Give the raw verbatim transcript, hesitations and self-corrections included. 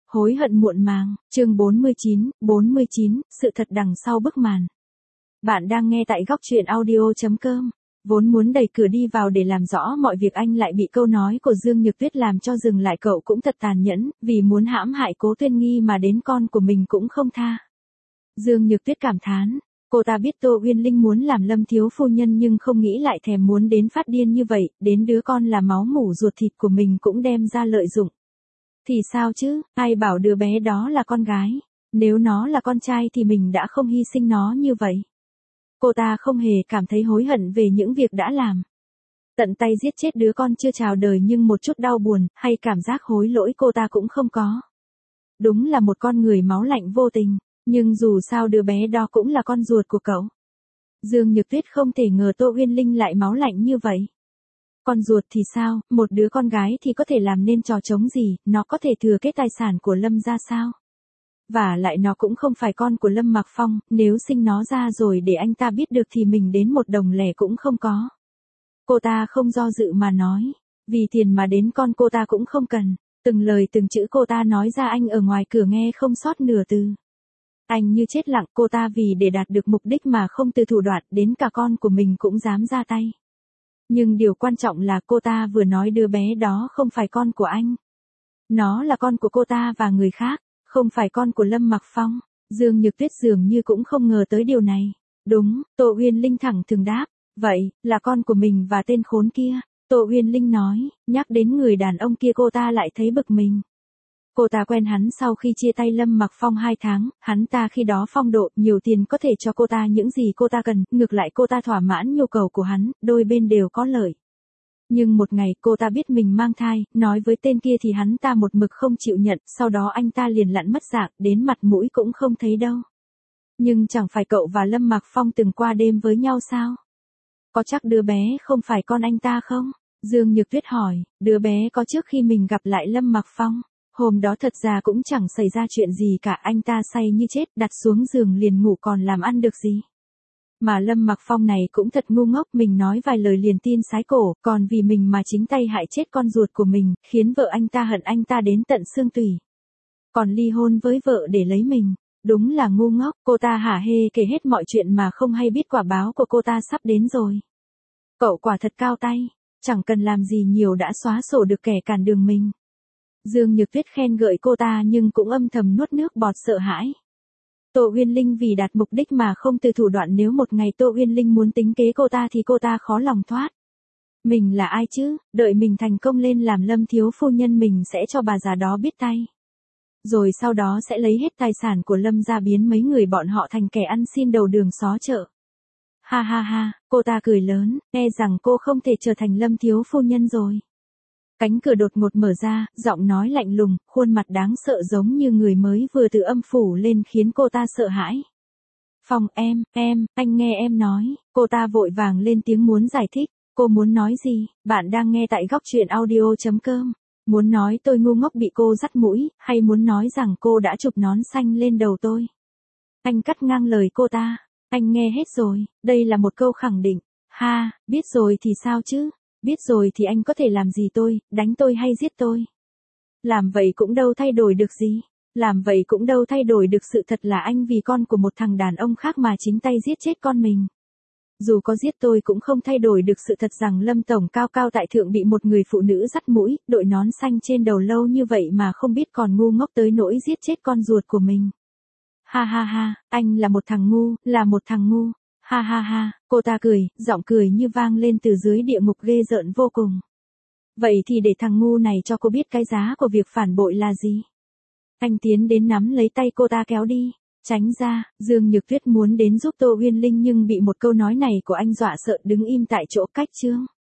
Hối hận muộn màng, chương bốn mươi chín, bốn mươi chín, sự thật đằng sau bức màn. Bạn đang nghe tại góc truyện audio chấm com. Vốn muốn đẩy cửa đi vào để làm rõ mọi việc, anh lại bị câu nói của Dương Nhược Tuyết làm cho dừng lại. Cậu cũng thật tàn nhẫn, vì muốn hãm hại Cố Tuyên Nghi mà đến con của mình cũng không tha. Dương Nhược Tuyết cảm thán, cô ta biết Tô Uyên Linh muốn làm Lâm thiếu phu nhân nhưng không nghĩ lại thèm muốn đến phát điên như vậy, đến đứa con là máu mủ ruột thịt của mình cũng đem ra lợi dụng. Thì sao chứ, ai bảo đứa bé đó là con gái, nếu nó là con trai thì mình đã không hy sinh nó như vậy. Cô ta không hề cảm thấy hối hận về những việc đã làm. Tận tay giết chết đứa con chưa chào đời nhưng một chút đau buồn hay cảm giác hối lỗi cô ta cũng không có. Đúng là một con người máu lạnh vô tình, nhưng dù sao đứa bé đó cũng là con ruột của cậu. Dương Nhược Tuyết không thể ngờ Tô Uyên Linh lại máu lạnh như vậy. Con ruột thì sao, một đứa con gái thì có thể làm nên trò trống gì, nó có thể thừa kế tài sản của Lâm ra sao? Và lại nó cũng không phải con của Lâm Mặc Phong, nếu sinh nó ra rồi để anh ta biết được thì mình đến một đồng lẻ cũng không có. Cô ta không do dự mà nói, vì tiền mà đến con cô ta cũng không cần. Từng lời từng chữ cô ta nói ra anh ở ngoài cửa nghe không sót nửa từ. Anh như chết lặng, cô ta vì để đạt được mục đích mà không từ thủ đoạn, đến cả con của mình cũng dám ra tay. Nhưng điều quan trọng là cô ta vừa nói đứa bé đó không phải con của anh. Nó là con của cô ta và người khác, không phải con của Lâm Mặc Phong. Dương Nhược Tuyết dường như cũng không ngờ tới điều này. Đúng, Tô Uyên Linh thẳng thừng đáp, vậy, là con của mình và tên khốn kia. Tô Uyên Linh nói, nhắc đến người đàn ông kia cô ta lại thấy bực mình. Cô ta quen hắn sau khi chia tay Lâm Mặc Phong hai tháng, hắn ta khi đó phong độ, nhiều tiền có thể cho cô ta những gì cô ta cần, ngược lại cô ta thỏa mãn nhu cầu của hắn, đôi bên đều có lợi. Nhưng một ngày cô ta biết mình mang thai, nói với tên kia thì hắn ta một mực không chịu nhận, sau đó anh ta liền lặn mất dạng, đến mặt mũi cũng không thấy đâu. Nhưng chẳng phải cậu và Lâm Mặc Phong từng qua đêm với nhau sao? Có chắc đứa bé không phải con anh ta không? Dương Nhược Tuyết hỏi, đứa bé có trước khi mình gặp lại Lâm Mặc Phong. Hôm đó thật ra cũng chẳng xảy ra chuyện gì cả, anh ta say như chết, đặt xuống giường liền ngủ còn làm ăn được gì. Mà Lâm Mặc Phong này cũng thật ngu ngốc, mình nói vài lời liền tin sái cổ, còn vì mình mà chính tay hại chết con ruột của mình, khiến vợ anh ta hận anh ta đến tận xương tủy. Còn ly hôn với vợ để lấy mình, đúng là ngu ngốc. Cô ta hả hê kể hết mọi chuyện mà không hay biết quả báo của cô ta sắp đến rồi. Cậu quả thật cao tay, chẳng cần làm gì nhiều đã xóa sổ được kẻ cản đường mình. Dương Nhược Tuyết khen gợi cô ta nhưng cũng âm thầm nuốt nước bọt sợ hãi. Tô Uyên Linh vì đạt mục đích mà không từ thủ đoạn, nếu một ngày Tô Uyên Linh muốn tính kế cô ta thì cô ta khó lòng thoát. Mình là ai chứ, đợi mình thành công lên làm Lâm thiếu phu nhân mình sẽ cho bà già đó biết tay. Rồi sau đó sẽ lấy hết tài sản của Lâm ra biến mấy người bọn họ thành kẻ ăn xin đầu đường xó chợ. Ha ha ha, cô ta cười lớn, e rằng cô không thể trở thành Lâm thiếu phu nhân rồi. Cánh cửa đột ngột mở ra, giọng nói lạnh lùng, khuôn mặt đáng sợ giống như người mới vừa từ âm phủ lên khiến cô ta sợ hãi. Phong em, em, anh nghe em nói. Cô ta vội vàng lên tiếng muốn giải thích. Cô muốn nói gì? Bạn đang nghe tại góc truyện audio chấm com. Muốn nói tôi ngu ngốc bị cô dắt mũi, hay muốn nói rằng cô đã chụp nón xanh lên đầu tôi? Anh cắt ngang lời cô ta. Anh nghe hết rồi, đây là một câu khẳng định. Ha, biết rồi thì sao chứ? Biết rồi thì anh có thể làm gì tôi, đánh tôi hay giết tôi? Làm vậy cũng đâu thay đổi được gì. Làm vậy cũng đâu thay đổi được sự thật là anh vì con của một thằng đàn ông khác mà chính tay giết chết con mình. Dù có giết tôi cũng không thay đổi được sự thật rằng Lâm Tổng cao cao tại thượng bị một người phụ nữ dắt mũi, đội nón xanh trên đầu lâu như vậy mà không biết còn ngu ngốc tới nỗi giết chết con ruột của mình. Ha ha ha, anh là một thằng ngu, là một thằng ngu. Ha ha ha, cô ta cười, giọng cười như vang lên từ dưới địa ngục ghê rợn vô cùng. Vậy thì để thằng ngu này cho cô biết cái giá của việc phản bội là gì. Anh tiến đến nắm lấy tay cô ta kéo đi. Tránh ra, Dương Nhược Tuyết muốn đến giúp Tô Uyên Linh nhưng bị một câu nói này của anh dọa sợ đứng im tại chỗ. Cách chương.